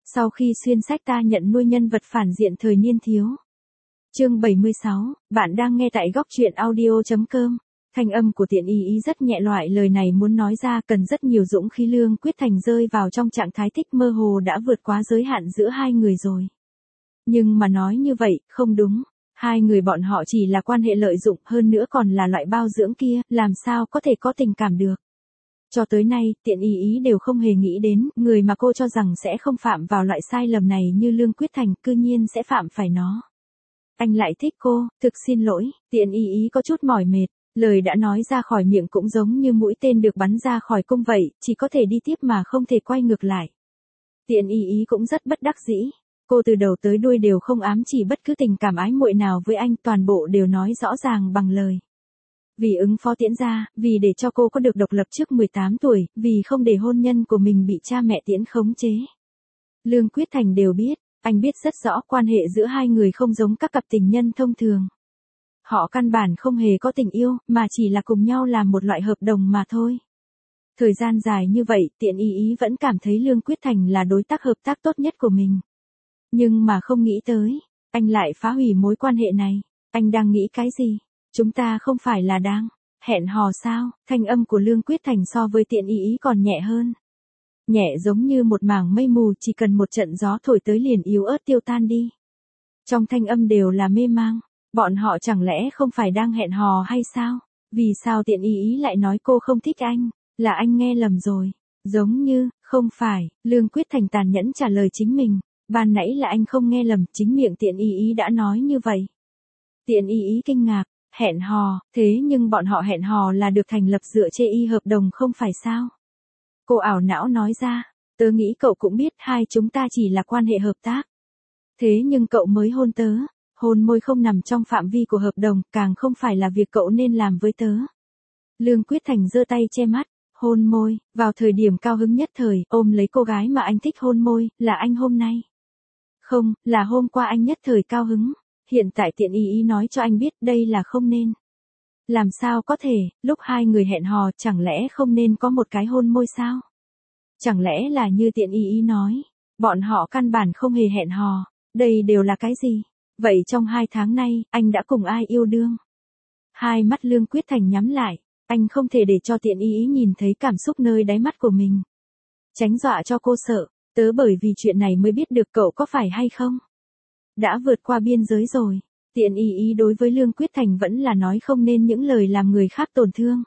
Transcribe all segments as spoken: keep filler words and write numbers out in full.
Sau khi xuyên sách ta nhận nuôi nhân vật phản diện thời niên thiếu. Chương bảy mươi sáu, bạn đang nghe tại góc truyện audio chấm com. Thanh âm của Tiện Y Y rất nhẹ, loại lời này muốn nói ra cần rất nhiều dũng khí. Lương Quyết Thành rơi vào trong trạng thái thích mơ hồ đã vượt quá giới hạn giữa hai người rồi. Nhưng mà nói như vậy, không đúng. Hai người bọn họ chỉ là quan hệ lợi dụng, hơn nữa còn là loại bao dưỡng kia, làm sao có thể có tình cảm được. Cho tới nay, Tiện Y Y đều không hề nghĩ đến, người mà cô cho rằng sẽ không phạm vào loại sai lầm này như Lương Quyết Thành, cư nhiên sẽ phạm phải nó. Anh lại thích cô, thực xin lỗi. Tiện Y Y có chút mỏi mệt, lời đã nói ra khỏi miệng cũng giống như mũi tên được bắn ra khỏi cung vậy, chỉ có thể đi tiếp mà không thể quay ngược lại. Tiện Y Y cũng rất bất đắc dĩ. Cô từ đầu tới đuôi đều không ám chỉ bất cứ tình cảm ái muội nào với anh, toàn bộ đều nói rõ ràng bằng lời. Vì ứng phó Tiễn gia, vì để cho cô có được độc lập trước mười tám tuổi, vì không để hôn nhân của mình bị cha mẹ Tiễn khống chế. Lương Quyết Thành đều biết, anh biết rất rõ quan hệ giữa hai người không giống các cặp tình nhân thông thường. Họ căn bản không hề có tình yêu, mà chỉ là cùng nhau làm một loại hợp đồng mà thôi. Thời gian dài như vậy, Tiện Y Y vẫn cảm thấy Lương Quyết Thành là đối tác hợp tác tốt nhất của mình. Nhưng mà không nghĩ tới, anh lại phá hủy mối quan hệ này. Anh đang nghĩ cái gì? Chúng ta không phải là đang hẹn hò sao? Thanh âm của Lương Quyết Thành so với Tiện Y Y còn nhẹ hơn. Nhẹ giống như một mảng mây mù, chỉ cần một trận gió thổi tới liền yếu ớt tiêu tan đi. Trong thanh âm đều là mê mang. Bọn họ chẳng lẽ không phải đang hẹn hò hay sao? Vì sao Tiện Y Y lại nói cô không thích anh? Là anh nghe lầm rồi. Giống như, không phải. Lương Quyết Thành tàn nhẫn trả lời chính mình. Ban nãy là anh không nghe lầm, chính miệng Tiện Y Y đã nói như vậy. Tiện Y Y kinh ngạc. Hẹn hò, thế nhưng bọn họ hẹn hò là được thành lập dựa trên y hợp đồng không phải sao? Cô ảo não nói ra, tớ nghĩ cậu cũng biết hai chúng ta chỉ là quan hệ hợp tác. Thế nhưng cậu mới hôn tớ, hôn môi không nằm trong phạm vi của hợp đồng, càng không phải là việc cậu nên làm với tớ. Lương Quyết Thành giơ tay che mắt, hôn môi, vào thời điểm cao hứng nhất thời, ôm lấy cô gái mà anh thích hôn môi, là anh hôm nay. Không, là hôm qua anh nhất thời cao hứng. Hiện tại Tiện Y Y nói cho anh biết đây là không nên. Làm sao có thể, lúc hai người hẹn hò chẳng lẽ không nên có một cái hôn môi sao? Chẳng lẽ là như Tiện Y Y nói, bọn họ căn bản không hề hẹn hò, đây đều là cái gì? Vậy trong hai tháng nay, anh đã cùng ai yêu đương? Hai mắt Lương Quyết Thành nhắm lại, anh không thể để cho Tiện Y Y nhìn thấy cảm xúc nơi đáy mắt của mình. Tránh dọa cho cô sợ, tớ bởi vì chuyện này mới biết được cậu có phải hay không? Đã vượt qua biên giới rồi. Tiện Y Y đối với Lương Quyết Thành vẫn là nói không nên những lời làm người khác tổn thương.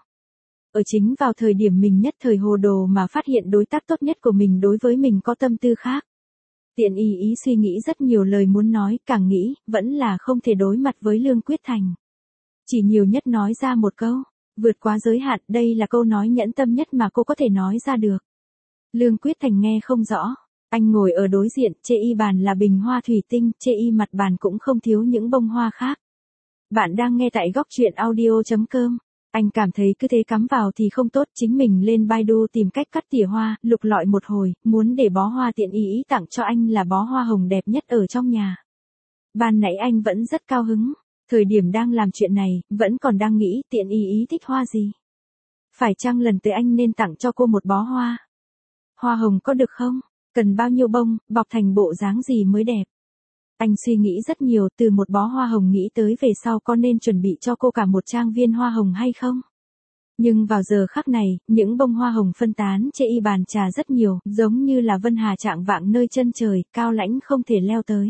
Ở chính vào thời điểm mình nhất thời hồ đồ mà phát hiện đối tác tốt nhất của mình đối với mình có tâm tư khác. Tiện Y Y suy nghĩ rất nhiều lời muốn nói, càng nghĩ, vẫn là không thể đối mặt với Lương Quyết Thành. Chỉ nhiều nhất nói ra một câu, vượt quá giới hạn, đây là câu nói nhẫn tâm nhất mà cô có thể nói ra được. Lương Quyết Thành nghe không rõ. Anh ngồi ở đối diện, chê y bàn là bình hoa thủy tinh, chê y mặt bàn cũng không thiếu những bông hoa khác. Bạn đang nghe tại góc truyện audio chấm com. Anh cảm thấy cứ thế cắm vào thì không tốt, chính mình lên Baidu tìm cách cắt tỉa hoa, lục lọi một hồi, muốn để bó hoa Tiện Y Y tặng cho anh là bó hoa hồng đẹp nhất ở trong nhà. Ban nãy anh vẫn rất cao hứng, thời điểm đang làm chuyện này, vẫn còn đang nghĩ Tiện Y Y thích hoa gì. Phải chăng lần tới anh nên tặng cho cô một bó hoa? Hoa hồng có được không? Cần bao nhiêu bông, bọc thành bộ dáng gì mới đẹp? Anh suy nghĩ rất nhiều, từ một bó hoa hồng nghĩ tới về sau có nên chuẩn bị cho cô cả một trang viên hoa hồng hay không? Nhưng vào giờ khắc này, những bông hoa hồng phân tán trên y bàn trà rất nhiều, giống như là vân hà trạng vạng nơi chân trời, cao lãnh không thể leo tới.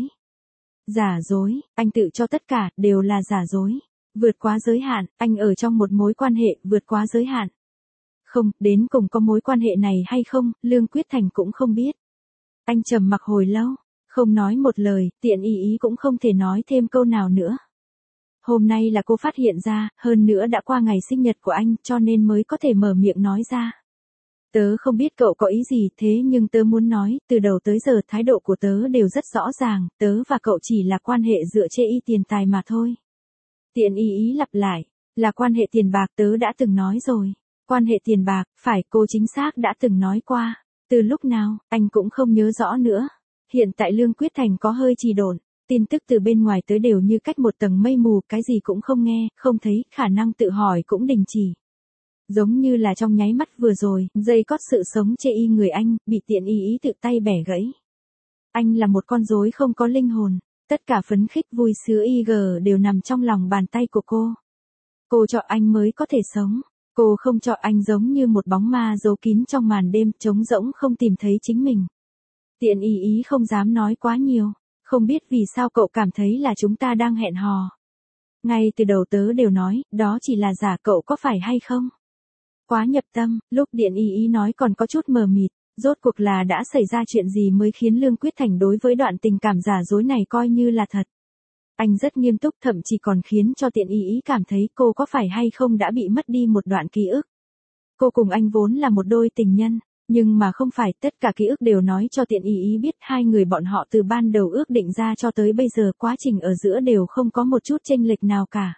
Giả dối, anh tự cho tất cả, đều là giả dối. Vượt quá giới hạn, anh ở trong một mối quan hệ, vượt quá giới hạn. Không, đến cùng có mối quan hệ này hay không, Lương Quyết Thành cũng không biết. Anh trầm mặc hồi lâu, không nói một lời, Tiện Y Y cũng không thể nói thêm câu nào nữa. Hôm nay là cô phát hiện ra, hơn nữa đã qua ngày sinh nhật của anh, cho nên mới có thể mở miệng nói ra. Tớ không biết cậu có ý gì, thế nhưng tớ muốn nói, từ đầu tới giờ thái độ của tớ đều rất rõ ràng, tớ và cậu chỉ là quan hệ dựa trên y tiền tài mà thôi. Tiện Y Y lặp lại, là quan hệ tiền bạc, tớ đã từng nói rồi. Quan hệ tiền bạc, phải, cô chính xác đã từng nói qua. Từ lúc nào, anh cũng không nhớ rõ nữa. Hiện tại Lương Quyết Thành có hơi trì độn, tin tức từ bên ngoài tới đều như cách một tầng mây mù, cái gì cũng không nghe, không thấy, khả năng tự hỏi cũng đình chỉ. Giống như là trong nháy mắt vừa rồi, dây cót sự sống chê y người anh, bị Tiện Y Y tự tay bẻ gãy. Anh là một con rối không có linh hồn, tất cả phấn khích vui sướng i giê đều nằm trong lòng bàn tay của cô. Cô cho anh mới có thể sống, cô không cho anh giống như một bóng ma giấu kín trong màn đêm trống rỗng không tìm thấy chính mình. Tiện ý ý không dám nói quá nhiều, không biết vì sao cậu cảm thấy là chúng ta đang hẹn hò. Ngay từ đầu tớ đều nói, đó chỉ là giả, cậu có phải hay không? Quá nhập tâm, lúc Điện ý ý nói còn có chút mờ mịt, rốt cuộc là đã xảy ra chuyện gì mới khiến Lương Quyết Thành đối với đoạn tình cảm giả dối này coi như là thật. Anh rất nghiêm túc, thậm chí còn khiến cho Tiện ý ý cảm thấy cô có phải hay không đã bị mất đi một đoạn ký ức. Cô cùng anh vốn là một đôi tình nhân, nhưng mà không phải, tất cả ký ức đều nói cho Tiện ý ý biết hai người bọn họ từ ban đầu ước định ra cho tới bây giờ quá trình ở giữa đều không có một chút chênh lệch nào cả.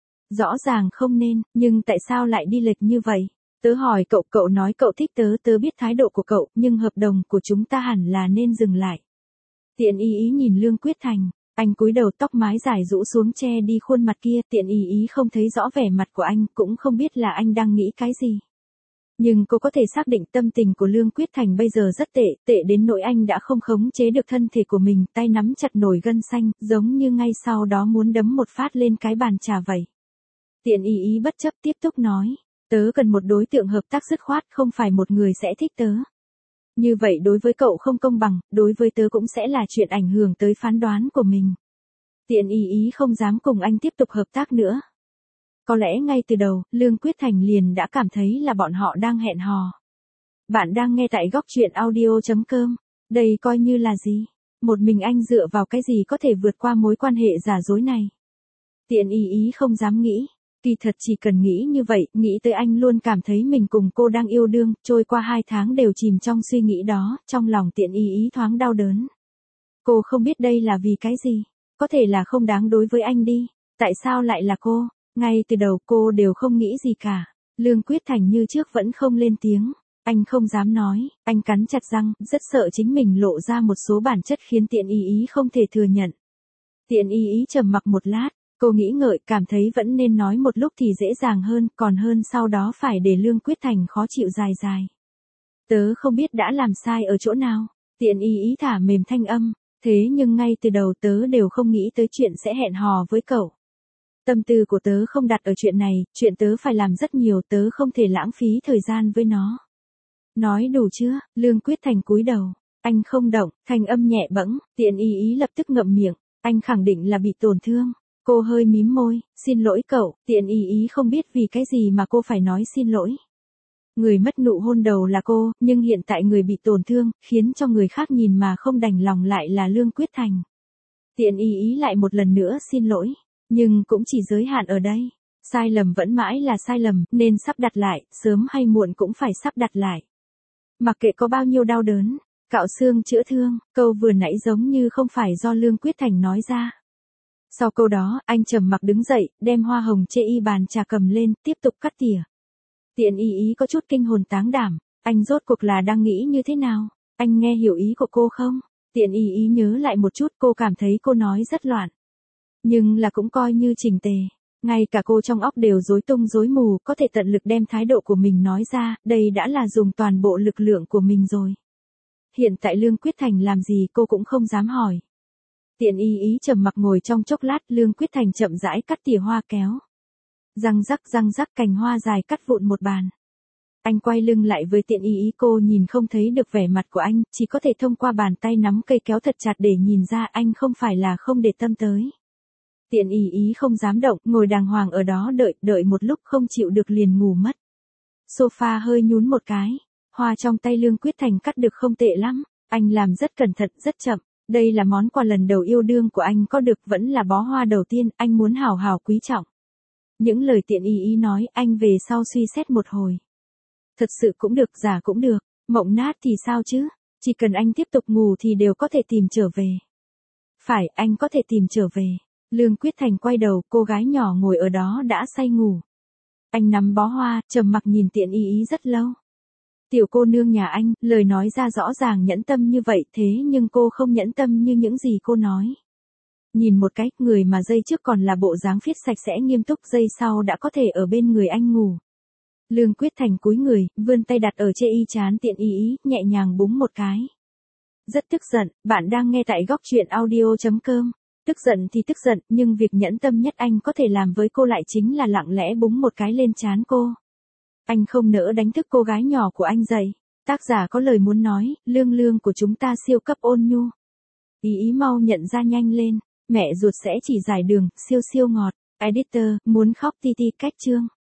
Rõ ràng không nên, nhưng tại sao lại đi lệch như vậy? Tớ hỏi cậu, cậu nói cậu thích tớ, tớ biết thái độ của cậu, nhưng hợp đồng của chúng ta hẳn là nên dừng lại. Tiện ý ý nhìn Lương Quyết Thành, anh cúi đầu, tóc mái dài rũ xuống che đi khuôn mặt kia, Tiện ý ý không thấy rõ vẻ mặt của anh, cũng không biết là anh đang nghĩ cái gì. Nhưng cô có thể xác định tâm tình của Lương Quyết Thành bây giờ rất tệ, tệ đến nỗi anh đã không khống chế được thân thể của mình, tay nắm chặt nổi gân xanh, giống như ngay sau đó muốn đấm một phát lên cái bàn trà vậy. Tiện ý ý bất chấp tiếp tục nói, tớ cần một đối tượng hợp tác dứt khoát, không phải một người sẽ thích tớ. Như vậy đối với cậu không công bằng, đối với tớ cũng sẽ là chuyện ảnh hưởng tới phán đoán của mình. Tiện ý ý không dám cùng anh tiếp tục hợp tác nữa. Có lẽ ngay từ đầu, Lương Quyết Thành liền đã cảm thấy là bọn họ đang hẹn hò. Bạn đang nghe tại góc truyện audio chấm com. Đây coi như là gì? Một mình anh dựa vào cái gì có thể vượt qua mối quan hệ giả dối này? Tiện ý ý không dám nghĩ. Kỳ thật chỉ cần nghĩ như vậy, nghĩ tới anh luôn cảm thấy mình cùng cô đang yêu đương, trôi qua hai tháng đều chìm trong suy nghĩ đó, trong lòng Tiện ý ý thoáng đau đớn. Cô không biết đây là vì cái gì, có thể là không đáng đối với anh đi, tại sao lại là cô, ngay từ đầu cô đều không nghĩ gì cả. Lương Quyết Thành như trước vẫn không lên tiếng, anh không dám nói, anh cắn chặt răng, rất sợ chính mình lộ ra một số bản chất khiến Tiện ý ý không thể thừa nhận. Tiện ý ý trầm mặc một lát. Cô nghĩ ngợi, cảm thấy vẫn nên nói một lúc thì dễ dàng hơn, còn hơn sau đó phải để Lương Quyết Thành khó chịu dài dài. Tớ không biết đã làm sai ở chỗ nào. Tiện ý ý thả mềm thanh âm, thế nhưng ngay từ đầu tớ đều không nghĩ tới chuyện sẽ hẹn hò với cậu. Tâm tư của tớ không đặt ở chuyện này, chuyện tớ phải làm rất nhiều, tớ không thể lãng phí thời gian với nó. Nói đủ chưa? Lương Quyết Thành cúi đầu, anh không động, thanh âm nhẹ bẫng, Tiện ý ý lập tức ngậm miệng, anh khẳng định là bị tổn thương. Cô hơi mím môi, xin lỗi cậu, Tiện ý ý không biết vì cái gì mà cô phải nói xin lỗi. Người mất nụ hôn đầu là cô, nhưng hiện tại người bị tổn thương, khiến cho người khác nhìn mà không đành lòng lại là Lương Quyết Thành. Tiện ý ý lại một lần nữa xin lỗi, nhưng cũng chỉ giới hạn ở đây. Sai lầm vẫn mãi là sai lầm, nên sắp đặt lại, sớm hay muộn cũng phải sắp đặt lại. Mặc kệ có bao nhiêu đau đớn, cạo xương chữa thương, câu vừa nãy giống như không phải do Lương Quyết Thành nói ra. Sau câu đó, anh trầm mặc đứng dậy, đem hoa hồng chê y bàn trà cầm lên, tiếp tục cắt tỉa. Tiện ý ý có chút kinh hồn táng đảm, anh rốt cuộc là đang nghĩ như thế nào? Anh nghe hiểu ý của cô không? Tiện ý ý nhớ lại một chút, cô cảm thấy cô nói rất loạn. Nhưng là cũng coi như chỉnh tề. Ngay cả cô trong óc đều rối tung rối mù, có thể tận lực đem thái độ của mình nói ra, đây đã là dùng toàn bộ lực lượng của mình rồi. Hiện tại Lương Quyết Thành làm gì cô cũng không dám hỏi. Tiện ý ý trầm mặc ngồi trong chốc lát, Lương Quyết Thành chậm rãi cắt tỉa hoa kéo. Răng rắc răng rắc, cành hoa dài cắt vụn một bàn. Anh quay lưng lại với Tiện ý ý, cô nhìn không thấy được vẻ mặt của anh, chỉ có thể thông qua bàn tay nắm cây kéo thật chặt để nhìn ra anh không phải là không để tâm tới. Tiện ý ý không dám động, ngồi đàng hoàng ở đó đợi, đợi một lúc không chịu được liền ngủ mất. Sofa hơi nhún một cái, hoa trong tay Lương Quyết Thành cắt được không tệ lắm, anh làm rất cẩn thận, rất chậm. Đây là món quà lần đầu yêu đương của anh có được, vẫn là bó hoa đầu tiên, anh muốn hào hào quý trọng. Những lời Tiện ý ý nói, anh về sau suy xét một hồi. Thật sự cũng được, giả cũng được, mộng nát thì sao chứ, chỉ cần anh tiếp tục ngủ thì đều có thể tìm trở về. Phải, anh có thể tìm trở về. Lương Quyết Thành quay đầu, cô gái nhỏ ngồi ở đó đã say ngủ. Anh nắm bó hoa, trầm mặc nhìn Tiện ý ý rất lâu. Tiểu cô nương nhà anh, lời nói ra rõ ràng nhẫn tâm như vậy, thế nhưng cô không nhẫn tâm như những gì cô nói. Nhìn một cái, người mà giây trước còn là bộ dáng phiết sạch sẽ nghiêm túc, giây sau đã có thể ở bên người anh ngủ. Lương Quyết Thành cúi người, vươn tay đặt ở trên y trán Tiện ý ý, nhẹ nhàng búng một cái. Rất tức giận, bạn đang nghe tại góc truyện audio.com. Tức giận thì tức giận, nhưng việc nhẫn tâm nhất anh có thể làm với cô lại chính là lặng lẽ búng một cái lên trán cô. Anh không nỡ đánh thức cô gái nhỏ của anh dậy. Tác giả có lời muốn nói, lương lương của chúng ta siêu cấp ôn nhu. Ý ý mau nhận ra nhanh lên, mẹ ruột sẽ chỉ giải đường, siêu siêu ngọt. Editor, muốn khóc ti ti cách chương.